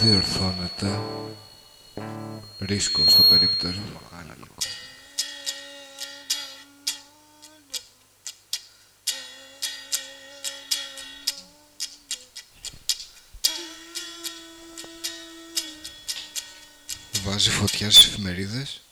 διορθώνεται. Ρίσκο στο περίπτερο. Βάζει φωτιά στις εφημερίδες.